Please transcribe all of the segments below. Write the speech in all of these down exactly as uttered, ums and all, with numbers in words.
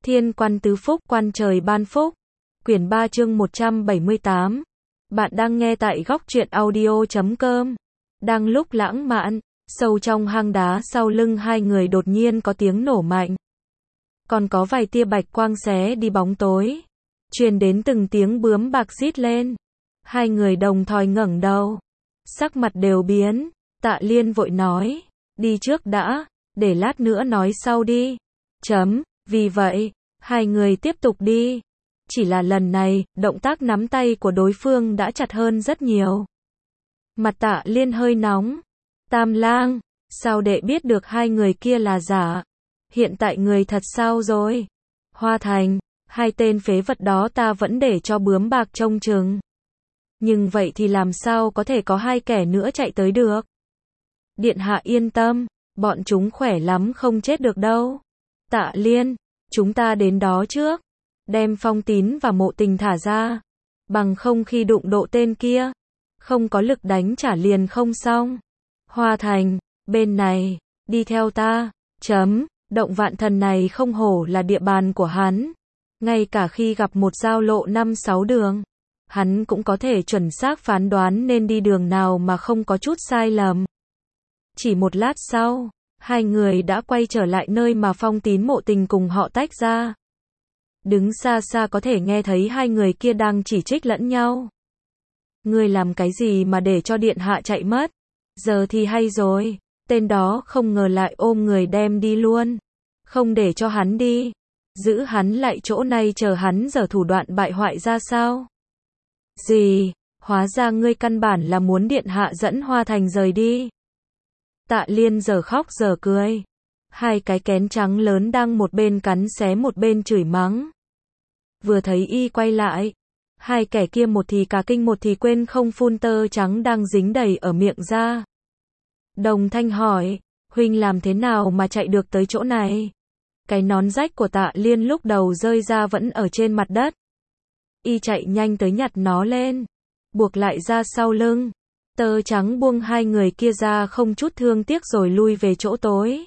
Thiên quan tứ phúc, quan trời ban phúc. Quyển ba chương một trăm bảy mươi tám. Bạn đang nghe tại góc truyện audio chấm com. Đang lúc lãng mạn, sâu trong hang đá sau lưng hai người đột nhiên có tiếng nổ mạnh. Còn có vài tia bạch quang xé đi bóng tối. Truyền đến từng tiếng bướm bạc rít lên. Hai người đồng thời ngẩng đầu. Sắc mặt đều biến. Tạ Liên vội nói. Đi trước đã, để lát nữa nói sau đi. Chấm, vì vậy, hai người tiếp tục đi. Chỉ là lần này, động tác nắm tay của đối phương đã chặt hơn rất nhiều. Mặt Tạ Liên hơi nóng. Tam lang, sao đệ biết được hai người kia là giả? Hiện tại người thật sao rồi? Hoa Thành, hai tên phế vật đó ta vẫn để cho bướm bạc trông chừng. Nhưng vậy thì làm sao có thể có hai kẻ nữa chạy tới được? Điện hạ yên tâm, bọn chúng khỏe lắm không chết được đâu. Tạ Liên, chúng ta đến đó trước. Đem Phong Tín và Mộ Tình thả ra. Bằng không khi đụng độ tên kia, không có lực đánh trả liền không xong. Hoa Thành, bên này, đi theo ta. Chấm, động vạn thần này không hổ là địa bàn của hắn. Ngay cả khi gặp một giao lộ năm sáu đường, hắn cũng có thể chuẩn xác phán đoán nên đi đường nào mà không có chút sai lầm. Chỉ một lát sau, hai người đã quay trở lại nơi mà Phong Tín Mộ Tình cùng họ tách ra. Đứng xa xa có thể nghe thấy hai người kia đang chỉ trích lẫn nhau. Ngươi làm cái gì mà để cho điện hạ chạy mất? Giờ thì hay rồi, tên đó không ngờ lại ôm người đem đi luôn. Không để cho hắn đi, giữ hắn lại chỗ này chờ hắn giở thủ đoạn bại hoại ra sao? Gì? Hóa ra ngươi căn bản là muốn điện hạ dẫn Hoa Thành rời đi. Tạ Liên giờ khóc giờ cười. Hai cái kén trắng lớn đang một bên cắn xé một bên chửi mắng. Vừa thấy y quay lại, hai kẻ kia một thì cả kinh một thì quên không phun tơ trắng đang dính đầy ở miệng ra. Đồng thanh hỏi, huynh làm thế nào mà chạy được tới chỗ này? Cái nón rách của Tạ Liên lúc đầu rơi ra vẫn ở trên mặt đất. Y chạy nhanh tới nhặt nó lên, buộc lại ra sau lưng. Tơ trắng buông hai người kia ra không chút thương tiếc rồi lui về chỗ tối.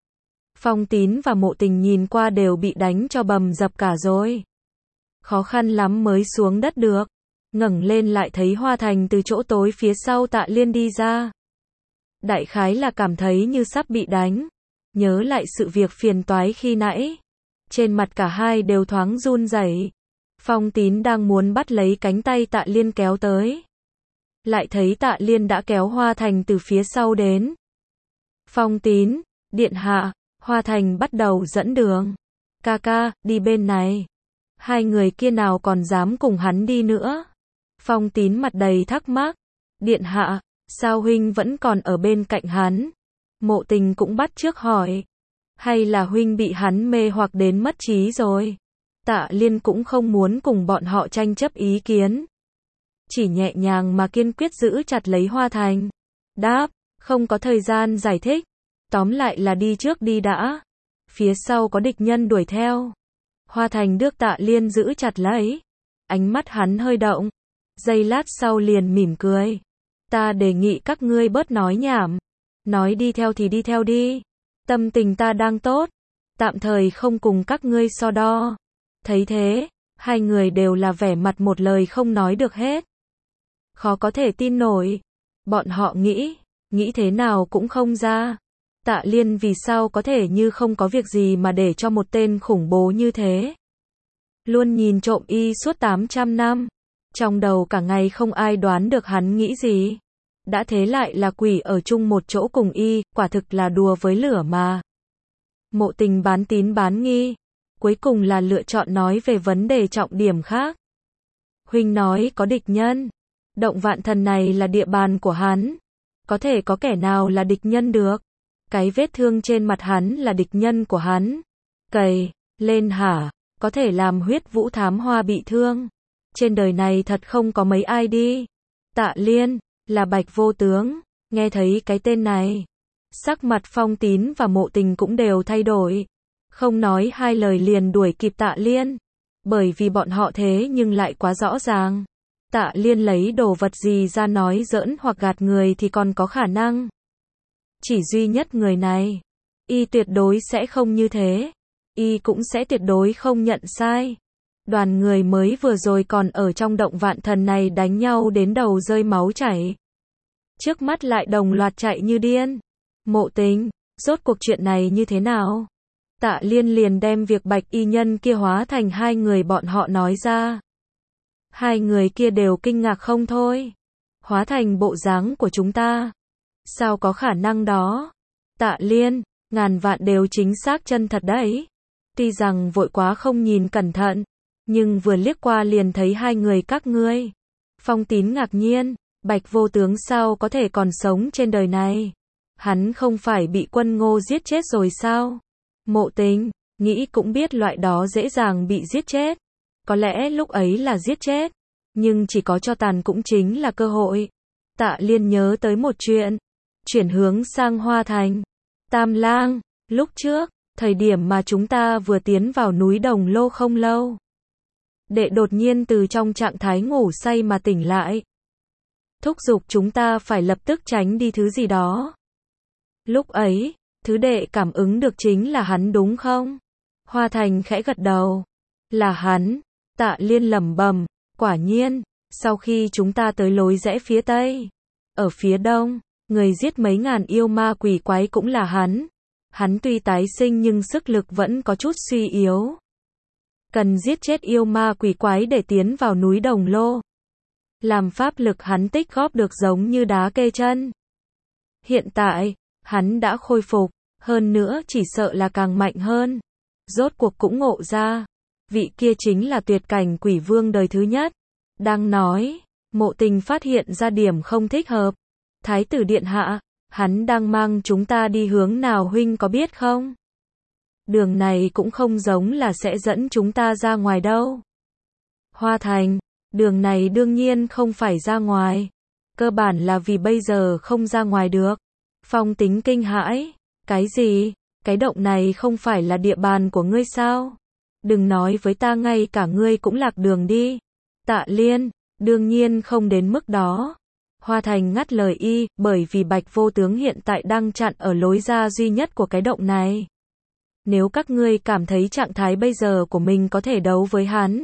Phong Tín và Mộ Tình nhìn qua đều bị đánh cho bầm dập cả rồi. Khó khăn lắm mới xuống đất được. Ngẩng lên lại thấy Hoa Thành từ chỗ tối phía sau Tạ Liên đi ra. Đại khái là cảm thấy như sắp bị đánh. Nhớ lại sự việc phiền toái khi nãy. Trên mặt cả hai đều thoáng run rẩy. Phong Tín đang muốn bắt lấy cánh tay Tạ Liên kéo tới. Lại thấy Tạ Liên đã kéo Hoa Thành từ phía sau đến. Phong Tín, điện hạ, Hoa Thành bắt đầu dẫn đường. Ca ca, đi bên này. Hai người kia nào còn dám cùng hắn đi nữa. Phong Tín mặt đầy thắc mắc. Điện hạ, sao huynh vẫn còn ở bên cạnh hắn? Mộ Tình cũng bắt chước hỏi. Hay là huynh bị hắn mê hoặc đến mất trí rồi? Tạ Liên cũng không muốn cùng bọn họ tranh chấp ý kiến. Chỉ nhẹ nhàng mà kiên quyết giữ chặt lấy Hoa Thành. Đáp, không có thời gian giải thích. Tóm lại là đi trước đi đã. Phía sau có địch nhân đuổi theo. Hoa Thành được Tạ Liên giữ chặt lấy. Ánh mắt hắn hơi động. Giây lát sau liền mỉm cười. Ta đề nghị các ngươi bớt nói nhảm. Nói đi theo thì đi theo đi. Tâm tình ta đang tốt. Tạm thời không cùng các ngươi so đo. Thấy thế, hai người đều là vẻ mặt một lời không nói được hết. Khó có thể tin nổi. Bọn họ nghĩ, nghĩ thế nào cũng không ra. Tạ Liên vì sao có thể như không có việc gì mà để cho một tên khủng bố như thế. Luôn nhìn trộm y suốt tám trăm năm. Trong đầu cả ngày không ai đoán được hắn nghĩ gì. Đã thế lại là quỷ ở chung một chỗ cùng y, quả thực là đùa với lửa mà. Mộ Tình bán tín bán nghi. Cuối cùng là lựa chọn nói về vấn đề trọng điểm khác. Huynh nói có địch nhân. Động vạn thần này là địa bàn của hắn. Có thể có kẻ nào là địch nhân được. Cái vết thương trên mặt hắn là địch nhân của hắn. Cày, lên hả, có thể làm Huyết Vũ Thám Hoa bị thương. Trên đời này thật không có mấy ai đi. Tạ Liên, là Bạch Vô Tướng, nghe thấy cái tên này. Sắc mặt Phong Tín và Mộ Tình cũng đều thay đổi. Không nói hai lời liền đuổi kịp Tạ Liên. Bởi vì bọn họ thế nhưng lại quá rõ ràng. Tạ Liên lấy đồ vật gì ra nói giỡn hoặc gạt người thì còn có khả năng. Chỉ duy nhất người này. Y tuyệt đối sẽ không như thế. y cũng sẽ tuyệt đối không nhận sai. Đoàn người mới vừa rồi còn ở trong động vạn thần này đánh nhau đến đầu rơi máu chảy. Trước mắt lại đồng loạt chạy như điên. Mộ Tình, rốt cuộc chuyện này như thế nào? Tạ Liên liền đem việc bạch y nhân kia hóa thành hai người bọn họ nói ra. Hai người kia đều kinh ngạc không thôi. Hóa thành bộ dáng của chúng ta. Sao có khả năng đó? Tạ Liên, ngàn vạn đều chính xác chân thật đấy. Tuy rằng vội quá không nhìn cẩn thận, nhưng vừa liếc qua liền thấy hai người các ngươi. Phong Tín ngạc nhiên, Bạch Vô Tướng sao có thể còn sống trên đời này? Hắn không phải bị Quân Ngô giết chết rồi sao? Mộ Tình, nghĩ cũng biết loại đó dễ dàng bị giết chết. Có lẽ lúc ấy là giết chết, nhưng chỉ có cho tàn cũng chính là cơ hội. Tạ Liên nhớ tới một chuyện, chuyển hướng sang Hoa Thành. Tam Lang, lúc trước, thời điểm mà chúng ta vừa tiến vào núi Đồng Lô không lâu, đệ đột nhiên từ trong trạng thái ngủ say mà tỉnh lại. Thúc giục chúng ta phải lập tức tránh đi thứ gì đó. Lúc ấy, thứ đệ cảm ứng được chính là hắn đúng không? Hoa Thành khẽ gật đầu. Là hắn. Tạ Liên lẩm bẩm, quả nhiên, sau khi chúng ta tới lối rẽ phía tây, ở phía đông, người giết mấy ngàn yêu ma quỷ quái cũng là hắn. Hắn tuy tái sinh nhưng sức lực vẫn có chút suy yếu. Cần giết chết yêu ma quỷ quái để tiến vào núi Đồng Lô. Làm pháp lực hắn tích góp được giống như đá kê chân. Hiện tại, hắn đã khôi phục, hơn nữa chỉ sợ là càng mạnh hơn. Rốt cuộc cũng ngộ ra, vị kia chính là tuyệt cảnh quỷ vương đời thứ nhất. Đang nói, Mộ Tình phát hiện ra điểm không thích hợp. Thái tử điện hạ, hắn đang mang chúng ta đi hướng nào huynh có biết không? Đường này cũng không giống là sẽ dẫn chúng ta ra ngoài đâu. Hoa Thành, đường này đương nhiên không phải ra ngoài. Cơ bản là vì bây giờ không ra ngoài được. Phong Tính kinh hãi. Cái gì? Cái động này không phải là địa bàn của ngươi sao? Đừng nói với ta ngay cả ngươi cũng lạc đường đi. Tạ Liên, đương nhiên không đến mức đó. Hoa Thành ngắt lời y, bởi vì Bạch Vô Tướng hiện tại đang chặn ở lối ra duy nhất của cái động này. Nếu các ngươi cảm thấy trạng thái bây giờ của mình có thể đấu với hắn,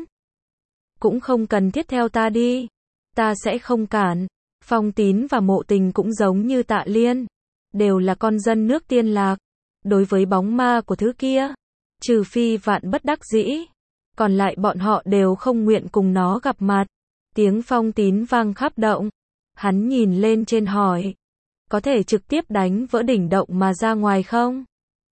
cũng không cần thiết theo ta đi. Ta sẽ không cản. Phong Tín và Mộ Tình cũng giống như Tạ Liên, đều là con dân nước Tiên Lạc. Đối với bóng ma của thứ kia, trừ phi vạn bất đắc dĩ, còn lại bọn họ đều không nguyện cùng nó gặp mặt. Tiếng Phong Tín vang khắp động. Hắn nhìn lên trên hỏi, có thể trực tiếp đánh vỡ đỉnh động mà ra ngoài không?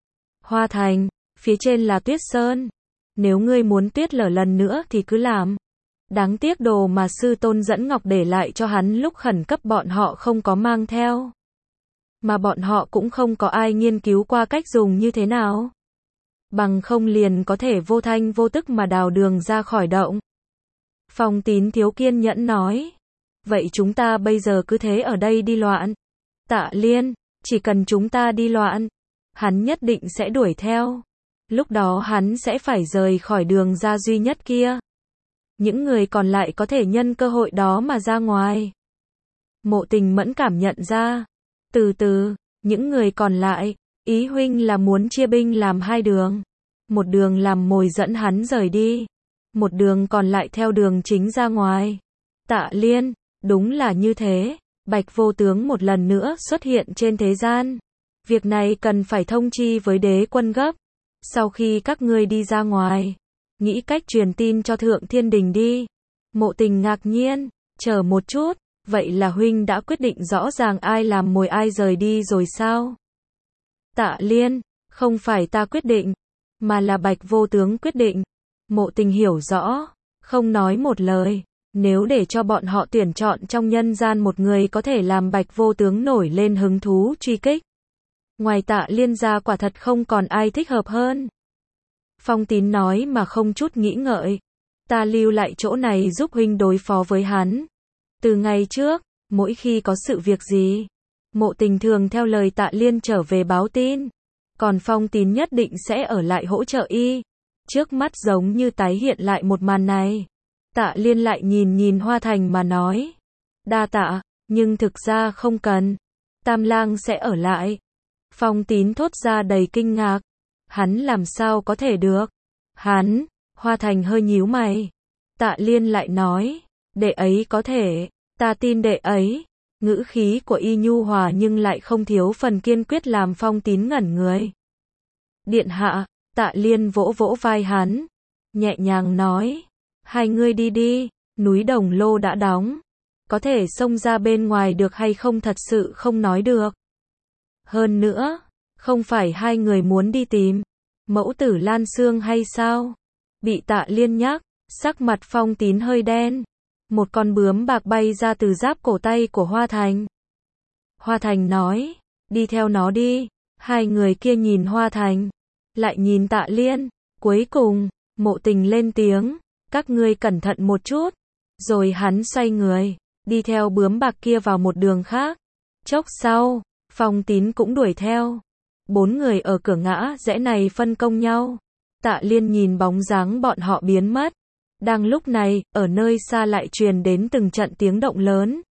Hoa Thành, phía trên là Tuyết Sơn. Nếu ngươi muốn tuyết lở lần nữa thì cứ làm. Đáng tiếc đồ mà sư tôn dẫn Ngọc để lại cho hắn lúc khẩn cấp bọn họ không có mang theo. Mà bọn họ cũng không có ai nghiên cứu qua cách dùng như thế nào. Bằng không liền có thể vô thanh vô tức mà đào đường ra khỏi động. Phong Tín thiếu kiên nhẫn nói. Vậy chúng ta bây giờ cứ thế ở đây đi loạn. Tạ Liên, chỉ cần chúng ta đi loạn, hắn nhất định sẽ đuổi theo. Lúc đó hắn sẽ phải rời khỏi đường ra duy nhất kia. Những người còn lại có thể nhân cơ hội đó mà ra ngoài. Mộ Tình mẫn cảm nhận ra. Từ từ, những người còn lại, ý huynh là muốn chia binh làm hai đường. Một đường làm mồi dẫn hắn rời đi. Một đường còn lại theo đường chính ra ngoài. Tạ Liên, đúng là như thế. Bạch Vô Tướng một lần nữa xuất hiện trên thế gian. Việc này cần phải thông chi với đế quân gấp. Sau khi các ngươi đi ra ngoài, nghĩ cách truyền tin cho Thượng Thiên Đình đi. Mộ Tình ngạc nhiên, chờ một chút, vậy là huynh đã quyết định rõ ràng ai làm mồi ai rời đi rồi sao? Tạ Liên, không phải ta quyết định, mà là Bạch Vô Tướng quyết định. Mộ Tình hiểu rõ, không nói một lời. Nếu để cho bọn họ tuyển chọn trong nhân gian một người có thể làm Bạch Vô Tướng nổi lên hứng thú truy kích, ngoài Tạ Liên ra quả thật không còn ai thích hợp hơn. Phong Tín nói mà không chút nghĩ ngợi. Ta lưu lại chỗ này giúp huynh đối phó với hắn. Từ ngày trước, mỗi khi có sự việc gì, Mộ Tình thường theo lời Tạ Liên trở về báo tin. Còn Phong Tín nhất định sẽ ở lại hỗ trợ y. Trước mắt giống như tái hiện lại một màn này. Tạ Liên lại nhìn nhìn Hoa Thành mà nói. Đa tạ, nhưng thực ra không cần. Tam Lang sẽ ở lại. Phong Tín thốt ra đầy kinh ngạc. Hắn làm sao có thể được? Hắn, Hoa Thành hơi nhíu mày. Tạ Liên lại nói, đệ ấy có thể, ta tin đệ ấy. Ngữ khí của y nhu hòa nhưng lại không thiếu phần kiên quyết làm Phong Tín ngẩn người. Điện hạ, Tạ Liên vỗ vỗ vai hắn, nhẹ nhàng nói, hai ngươi đi đi, núi Đồng Lô đã đóng, có thể xông ra bên ngoài được hay không thật sự không nói được. Hơn nữa, không phải hai người muốn đi tìm mẫu tử Lan Xương hay sao? Bị Tạ Liên nhắc, sắc mặt Phong Tín hơi đen. Một con bướm bạc bay ra từ giáp cổ tay của Hoa Thành. Hoa Thành nói, đi theo nó đi. Hai người kia nhìn Hoa Thành, lại nhìn Tạ Liên. Cuối cùng, Mộ Tình lên tiếng, các ngươi cẩn thận một chút. Rồi hắn xoay người, đi theo bướm bạc kia vào một đường khác. Chốc sau, Phong Tín cũng đuổi theo. Bốn người ở cửa ngã rẽ này phân công nhau. Tạ Liên nhìn bóng dáng bọn họ biến mất. Đang lúc này, ở nơi xa lại truyền đến từng trận tiếng động lớn.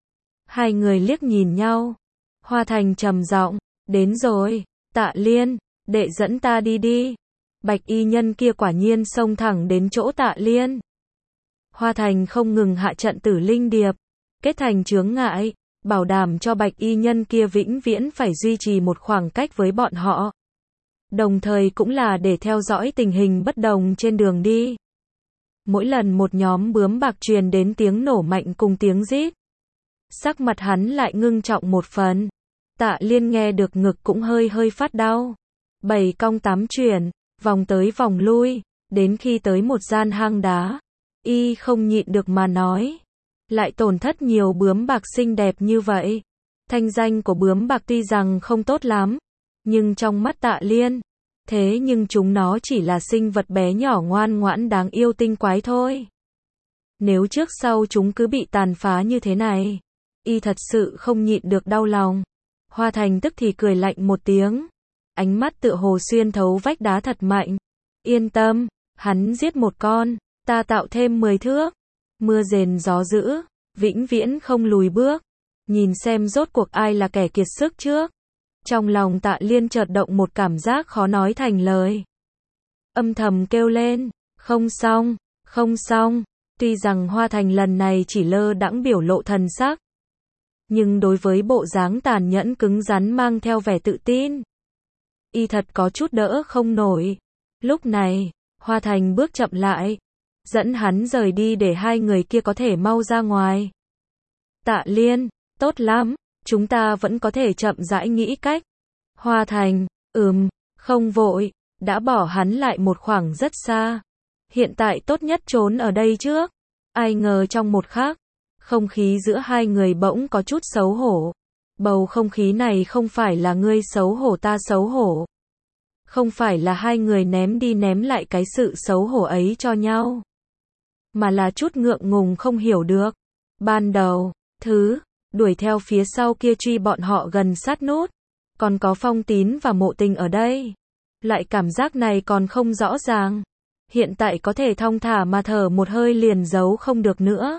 Hai người liếc nhìn nhau. Hoa Thành trầm giọng, đến rồi, Tạ Liên, đệ dẫn ta đi đi. Bạch y nhân kia quả nhiên xông thẳng đến chỗ Tạ Liên. Hoa Thành không ngừng hạ trận tử linh điệp, kết thành chướng ngại, bảo đảm cho bạch y nhân kia vĩnh viễn phải duy trì một khoảng cách với bọn họ. Đồng thời cũng là để theo dõi tình hình bất đồng trên đường đi. Mỗi lần một nhóm bướm bạc truyền đến tiếng nổ mạnh cùng tiếng rít, sắc mặt hắn lại ngưng trọng một phần. Tạ Liên nghe được ngực cũng hơi hơi phát đau. Bảy cong tám chuyển, vòng tới vòng lui, đến khi tới một gian hang đá, y không nhịn được mà nói, lại tổn thất nhiều bướm bạc xinh đẹp như vậy. Thanh danh của bướm bạc tuy rằng không tốt lắm, nhưng trong mắt Tạ Liên, thế nhưng chúng nó chỉ là sinh vật bé nhỏ ngoan ngoãn đáng yêu tinh quái thôi. Nếu trước sau chúng cứ bị tàn phá như thế này, y thật sự không nhịn được đau lòng. Hoa Thành tức thì cười lạnh một tiếng, ánh mắt tựa hồ xuyên thấu vách đá thật mạnh. Yên tâm, hắn giết một con, ta tạo thêm mười thước. Mưa rền gió dữ, vĩnh viễn không lùi bước. Nhìn xem rốt cuộc ai là kẻ kiệt sức trước. Trong lòng Tạ Liên chợt động một cảm giác khó nói thành lời. Âm thầm kêu lên, không xong, không xong. Tuy rằng Hoa Thành lần này chỉ lơ đãng biểu lộ thần sắc, nhưng đối với bộ dáng tàn nhẫn cứng rắn mang theo vẻ tự tin, y thật có chút đỡ không nổi. Lúc này, Hoa Thành bước chậm lại, dẫn hắn rời đi để hai người kia có thể mau ra ngoài. Tạ Liên, tốt lắm, chúng ta vẫn có thể chậm rãi nghĩ cách. Hoa Thành, ừm, không vội, đã bỏ hắn lại một khoảng rất xa. Hiện tại tốt nhất trốn ở đây trước. Ai ngờ trong một khắc, không khí giữa hai người bỗng có chút xấu hổ. Bầu không khí này không phải là ngươi xấu hổ ta xấu hổ. Không phải là hai người ném đi ném lại cái sự xấu hổ ấy cho nhau, mà là chút ngượng ngùng không hiểu được. Ban đầu, thứ đuổi theo phía sau kia truy bọn họ gần sát nút, còn có Phong Tín và Mộ Tình ở đây. Loại cảm giác này còn không rõ ràng. Hiện tại có thể thong thả mà thở một hơi liền giấu không được nữa.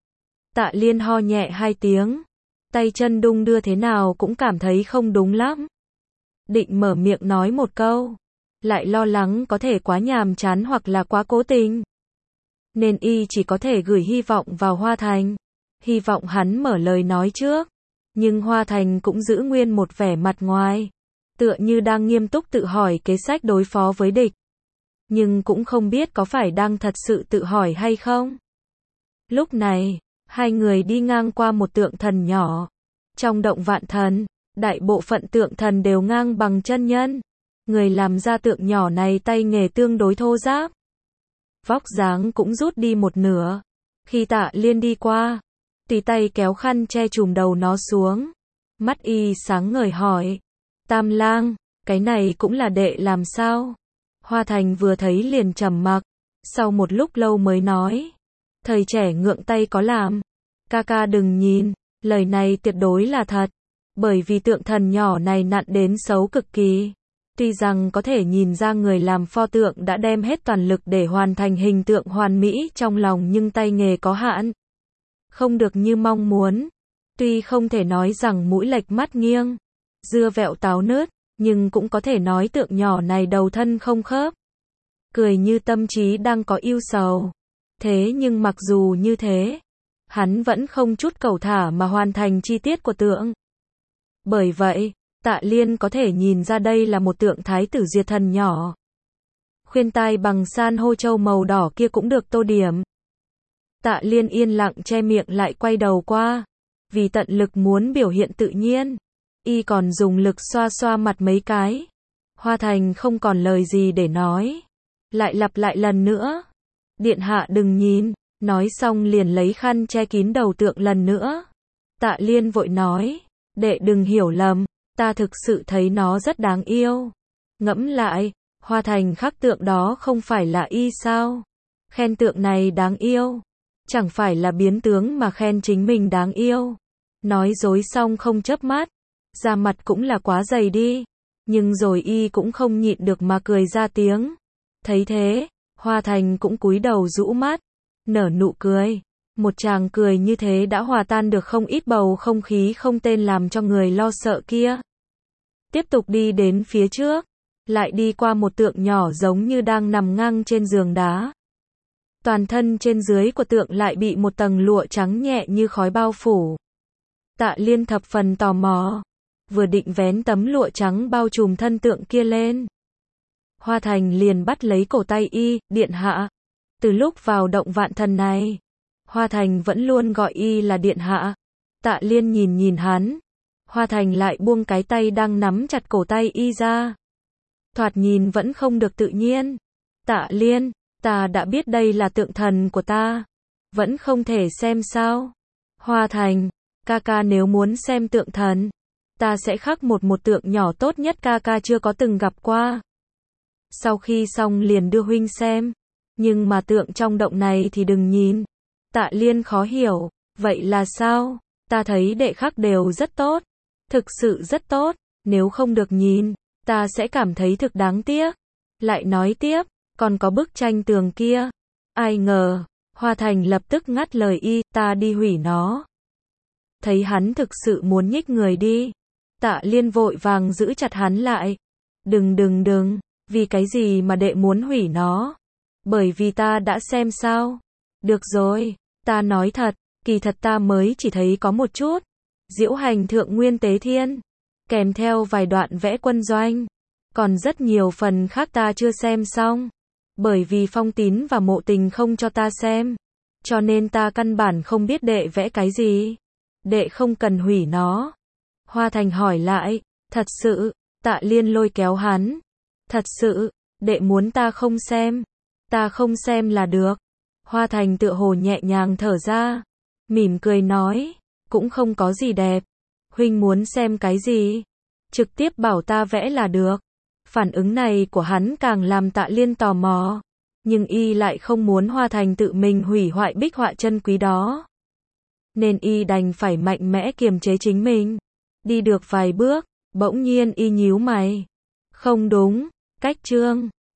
Tạ Liên ho nhẹ hai tiếng, tay chân đung đưa thế nào cũng cảm thấy không đúng lắm. Định mở miệng nói một câu, lại lo lắng có thể quá nhàm chán hoặc là quá cố tình. Nên y chỉ có thể gửi hy vọng vào Hoa Thành, hy vọng hắn mở lời nói trước. Nhưng Hoa Thành cũng giữ nguyên một vẻ mặt ngoài, tựa như đang nghiêm túc tự hỏi kế sách đối phó với địch. Nhưng cũng không biết có phải đang thật sự tự hỏi hay không. Lúc này, hai người đi ngang qua một tượng thần nhỏ. Trong động Vạn Thần, đại bộ phận tượng thần đều ngang bằng chân nhân. Người làm ra tượng nhỏ này tay nghề tương đối thô ráp, vóc dáng cũng rút đi một nửa. Khi Tạ Liên đi qua, tùy tay kéo khăn che trùm đầu nó xuống. Mắt y sáng ngời hỏi, Tam Lang, cái này cũng là đệ làm sao? Hoa Thành vừa thấy liền trầm mặc, sau một lúc lâu mới nói, thời trẻ ngượng tay có làm. Ca ca đừng nhìn, lời này tuyệt đối là thật, bởi vì tượng thần nhỏ này nặn đến xấu cực kỳ. Tuy rằng có thể nhìn ra người làm pho tượng đã đem hết toàn lực để hoàn thành hình tượng hoàn mỹ trong lòng, nhưng tay nghề có hạn, không được như mong muốn. Tuy không thể nói rằng mũi lệch mắt nghiêng, dưa vẹo táo nứt, nhưng cũng có thể nói tượng nhỏ này đầu thân không khớp. Cười như tâm trí đang có ưu sầu. Thế nhưng mặc dù như thế, hắn vẫn không chút cẩu thả mà hoàn thành chi tiết của tượng. Bởi vậy, Tạ Liên có thể nhìn ra đây là một tượng thái tử diệt thần nhỏ. Khuyên tai bằng san hô châu màu đỏ kia cũng được tô điểm. Tạ Liên yên lặng che miệng lại quay đầu qua. Vì tận lực muốn biểu hiện tự nhiên, y còn dùng lực xoa xoa mặt mấy cái. Hoa Thành không còn lời gì để nói. Lại lặp lại lần nữa. Điện hạ đừng nhìn. Nói xong liền lấy khăn che kín đầu tượng lần nữa. Tạ Liên vội nói. Đệ đừng hiểu lầm. Ta thực sự thấy nó rất đáng yêu. Ngẫm lại, Hoa Thành khắc tượng đó không phải là y sao? Khen tượng này đáng yêu. Chẳng phải là biến tướng mà khen chính mình đáng yêu. Nói dối xong không chớp mắt. Da mặt cũng là quá dày đi. Nhưng rồi y cũng không nhịn được mà cười ra tiếng. Thấy thế, Hoa Thành cũng cúi đầu rũ mắt. Nở nụ cười. Một tràng cười như thế đã hòa tan được không ít bầu không khí không tên làm cho người lo sợ kia. Tiếp tục đi đến phía trước. Lại đi qua một tượng nhỏ giống như đang nằm ngang trên giường đá. Toàn thân trên dưới của tượng lại bị một tầng lụa trắng nhẹ như khói bao phủ. Tạ Liên thập phần tò mò. Vừa định vén tấm lụa trắng bao trùm thân tượng kia lên. Hoa Thành liền bắt lấy cổ tay y, điện hạ. Từ lúc vào động vạn thần này, Hoa Thành vẫn luôn gọi y là điện hạ. Tạ Liên nhìn nhìn hắn. Hoa Thành lại buông cái tay đang nắm chặt cổ tay y ra. Thoạt nhìn vẫn không được tự nhiên. Tạ Liên, ta đã biết đây là tượng thần của ta. Vẫn không thể xem sao? Hoa Thành, ca ca nếu muốn xem tượng thần, ta sẽ khắc một một tượng nhỏ tốt nhất ca ca chưa có từng gặp qua. Sau khi xong liền đưa huynh xem. Nhưng mà tượng trong động này thì đừng nhìn. Tạ Liên khó hiểu. Vậy là sao? Ta thấy đệ khắc đều rất tốt. Thực sự rất tốt. Nếu không được nhìn, ta sẽ cảm thấy thực đáng tiếc. Lại nói tiếp, còn có bức tranh tường kia. Ai ngờ, Hoa Thành lập tức ngắt lời y, ta đi hủy nó. Thấy hắn thực sự muốn nhích người đi. Tạ Liên vội vàng giữ chặt hắn lại. Đừng đừng đừng, vì cái gì mà đệ muốn hủy nó? Bởi vì ta đã xem sao? Được rồi, ta nói thật, kỳ thật ta mới chỉ thấy có một chút. Diễu hành thượng nguyên tế thiên, kèm theo vài đoạn vẽ quân doanh. Còn rất nhiều phần khác ta chưa xem xong. Bởi vì Phong Tín và Mộ Tình không cho ta xem. Cho nên ta căn bản không biết đệ vẽ cái gì. Đệ không cần hủy nó. Hoa Thành hỏi lại, thật sự? Tạ Liên lôi kéo hắn. Thật sự, đệ muốn ta không xem. Ta không xem là được. Hoa Thành tựa hồ nhẹ nhàng thở ra. Mỉm cười nói, cũng không có gì đẹp. Huynh muốn xem cái gì? Trực tiếp bảo ta vẽ là được. Phản ứng này của hắn càng làm Tạ Liên tò mò. Nhưng y lại không muốn Hoa Thành tự mình hủy hoại bích họa chân quý đó. Nên y đành phải mạnh mẽ kiềm chế chính mình. Đi được vài bước, bỗng nhiên y nhíu mày. Không đúng, cách chương.